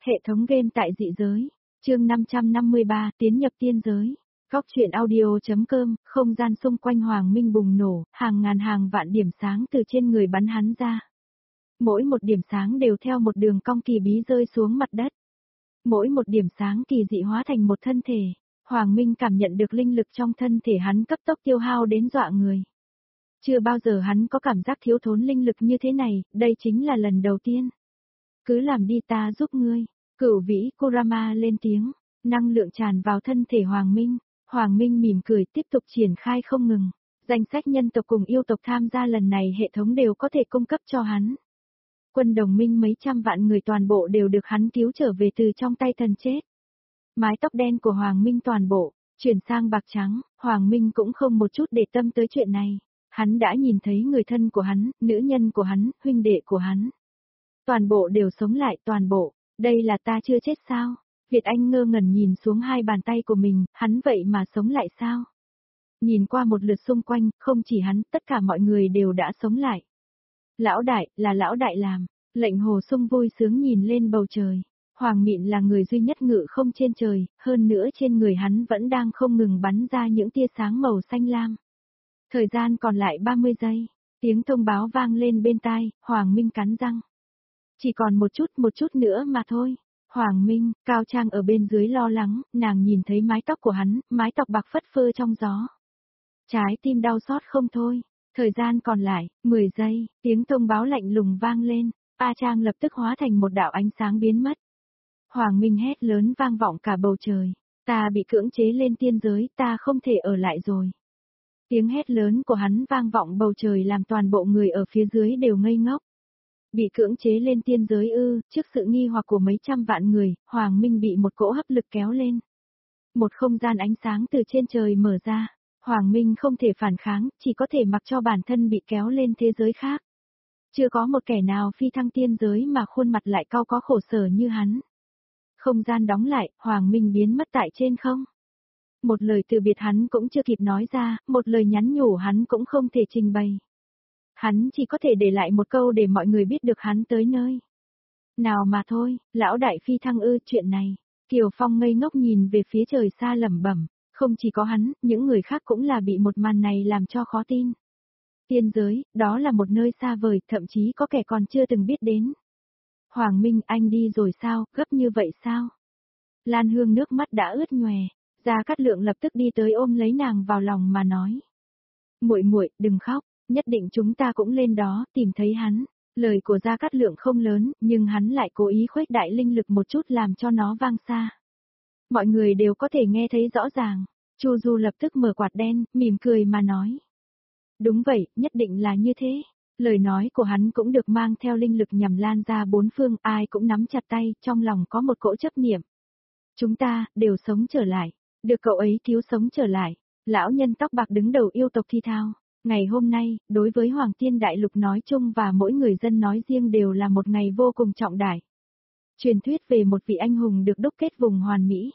Hệ thống game tại dị giới. Chương 553, tiến nhập tiên giới. Góc truyện audio.com, không gian xung quanh Hoàng Minh bùng nổ, hàng ngàn hàng vạn điểm sáng từ trên người bắn hắn ra. Mỗi một điểm sáng đều theo một đường cong kỳ bí rơi xuống mặt đất. Mỗi một điểm sáng kỳ dị hóa thành một thân thể. Hoàng Minh cảm nhận được linh lực trong thân thể hắn cấp tốc tiêu hao đến dọa người. Chưa bao giờ hắn có cảm giác thiếu thốn linh lực như thế này, đây chính là lần đầu tiên. Cứ làm đi, ta giúp ngươi. Cửu vĩ Kurama lên tiếng, năng lượng tràn vào thân thể Hoàng Minh. Hoàng Minh mỉm cười tiếp tục triển khai không ngừng. Danh sách nhân tộc cùng yêu tộc tham gia lần này hệ thống đều có thể cung cấp cho hắn. Quân đồng minh mấy trăm vạn người toàn bộ đều được hắn cứu trở về từ trong tay thần chết. Mái tóc đen của Hoàng Minh toàn bộ, chuyển sang bạc trắng, Hoàng Minh cũng không một chút để tâm tới chuyện này. Hắn đã nhìn thấy người thân của hắn, nữ nhân của hắn, huynh đệ của hắn. Toàn bộ đều sống lại, toàn bộ. Đây là ta chưa chết sao? Việt Anh ngơ ngẩn nhìn xuống hai bàn tay của mình, hắn vậy mà sống lại sao? Nhìn qua một lượt xung quanh, không chỉ hắn, tất cả mọi người đều đã sống lại. Lão đại, là lão đại làm. Lệnh Hồ Sung vui sướng nhìn lên bầu trời. Hoàng Mịn là người duy nhất ngự không trên trời, hơn nữa trên người hắn vẫn đang không ngừng bắn ra những tia sáng màu xanh lam. Thời gian còn lại 30 giây, tiếng thông báo vang lên bên tai, Hoàng Minh cắn răng. Chỉ còn một chút nữa mà thôi. Hoàng Minh, Cao Trang ở bên dưới lo lắng, nàng nhìn thấy mái tóc của hắn, mái tóc bạc phất phơ trong gió. Trái tim đau xót không thôi. Thời gian còn lại, 10 giây, tiếng thông báo lạnh lùng vang lên, A Trang lập tức hóa thành một đạo ánh sáng biến mất. Hoàng Minh hét lớn vang vọng cả bầu trời, ta bị cưỡng chế lên tiên giới, ta không thể ở lại rồi. Tiếng hét lớn của hắn vang vọng bầu trời làm toàn bộ người ở phía dưới đều ngây ngốc. Bị cưỡng chế lên tiên giới ư? Trước sự nghi hoặc của mấy trăm vạn người, Hoàng Minh bị một cỗ hấp lực kéo lên. Một không gian ánh sáng từ trên trời mở ra, Hoàng Minh không thể phản kháng, chỉ có thể mặc cho bản thân bị kéo lên thế giới khác. Chưa có một kẻ nào phi thăng tiên giới mà khuôn mặt lại cau có khổ sở như hắn. Không gian đóng lại, Hoàng Minh biến mất tại trên không. Một lời từ biệt hắn cũng chưa kịp nói ra, một lời nhắn nhủ hắn cũng không thể trình bày. Hắn chỉ có thể để lại một câu để mọi người biết được hắn tới nơi. Nào mà thôi, lão đại phi thăng ư, chuyện này. Kiều Phong ngây ngốc nhìn về phía trời xa lẩm bẩm, không chỉ có hắn, những người khác cũng là bị một màn này làm cho khó tin. Tiên giới, đó là một nơi xa vời, thậm chí có kẻ còn chưa từng biết đến. Hoàng Minh, anh đi rồi sao, gấp như vậy sao? Lan Hương nước mắt đã ướt nhòe, Gia Cát Lượng lập tức đi tới ôm lấy nàng vào lòng mà nói. Muội muội, đừng khóc, nhất định chúng ta cũng lên đó, tìm thấy hắn. Lời của Gia Cát Lượng không lớn, nhưng hắn lại cố ý khuếch đại linh lực một chút làm cho nó vang xa. Mọi người đều có thể nghe thấy rõ ràng. Chu Du lập tức mở quạt đen, mỉm cười mà nói. Đúng vậy, nhất định là như thế. Lời nói của hắn cũng được mang theo linh lực nhằm lan ra bốn phương, ai cũng nắm chặt tay, trong lòng có một cỗ chấp niệm. Chúng ta, đều sống trở lại. Được cậu ấy cứu sống trở lại. Lão nhân tóc bạc đứng đầu yêu tộc thi thao. Ngày hôm nay, đối với Hoàng Tiên Đại Lục nói chung và mỗi người dân nói riêng đều là một ngày vô cùng trọng đại. Truyền thuyết về một vị anh hùng được đúc kết vùng hoàn mỹ.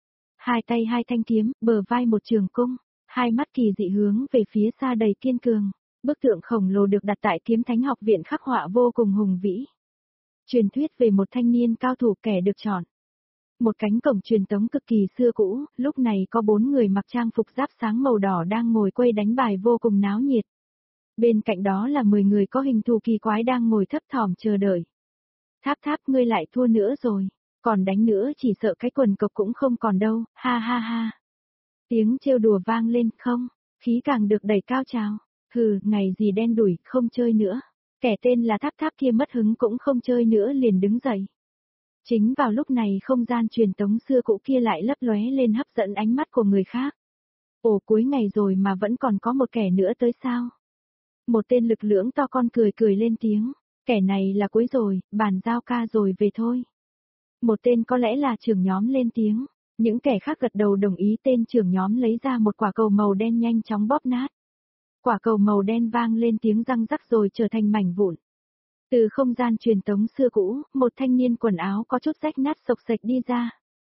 Hai tay hai thanh kiếm, bờ vai một trường cung, hai mắt kỳ dị hướng về phía xa đầy kiên cường. Bức tượng khổng lồ được đặt tại Kiếm Thánh học viện khắc họa vô cùng hùng vĩ. Truyền thuyết về một thanh niên cao thủ kẻ được chọn. Một cánh cổng truyền tống cực kỳ xưa cũ, lúc này có 4 người mặc trang phục giáp sáng màu đỏ đang ngồi quây đánh bài vô cùng náo nhiệt. Bên cạnh đó là 10 người có hình thù kỳ quái đang ngồi thấp thỏm chờ đợi. Tháp tháp, ngươi lại thua nữa rồi, còn đánh nữa chỉ sợ cái quần cộc cũng không còn đâu, ha ha ha. Tiếng trêu đùa vang lên, không, khí càng được đẩy cao trào. Hừ, ngày gì đen đủi, không chơi nữa. Kẻ tên là Tháp Tháp kia mất hứng cũng không chơi nữa liền đứng dậy. Chính vào lúc này không gian truyền tống xưa cũ kia lại lấp lóe lên hấp dẫn ánh mắt của người khác. Ồ, cuối ngày rồi mà vẫn còn có một kẻ nữa tới sao? Một tên lực lưỡng to con cười cười lên tiếng. Kẻ này là cuối rồi, bàn giao ca rồi về thôi. Một tên có lẽ là trưởng nhóm lên tiếng. Những kẻ khác gật đầu đồng ý, tên trưởng nhóm lấy ra một quả cầu màu đen nhanh chóng bóp nát. Quả cầu màu đen vang lên tiếng răng rắc rồi trở thành mảnh vụn. Từ không gian truyền tống xưa cũ, một thanh niên quần áo có chút rách nát xộc xệch đi ra.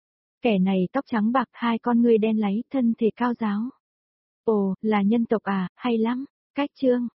Kẻ này tóc trắng bạc, hai con ngươi đen láy, thân thể cao ráo. Ồ, là nhân tộc à, hay lắm. Cách chương,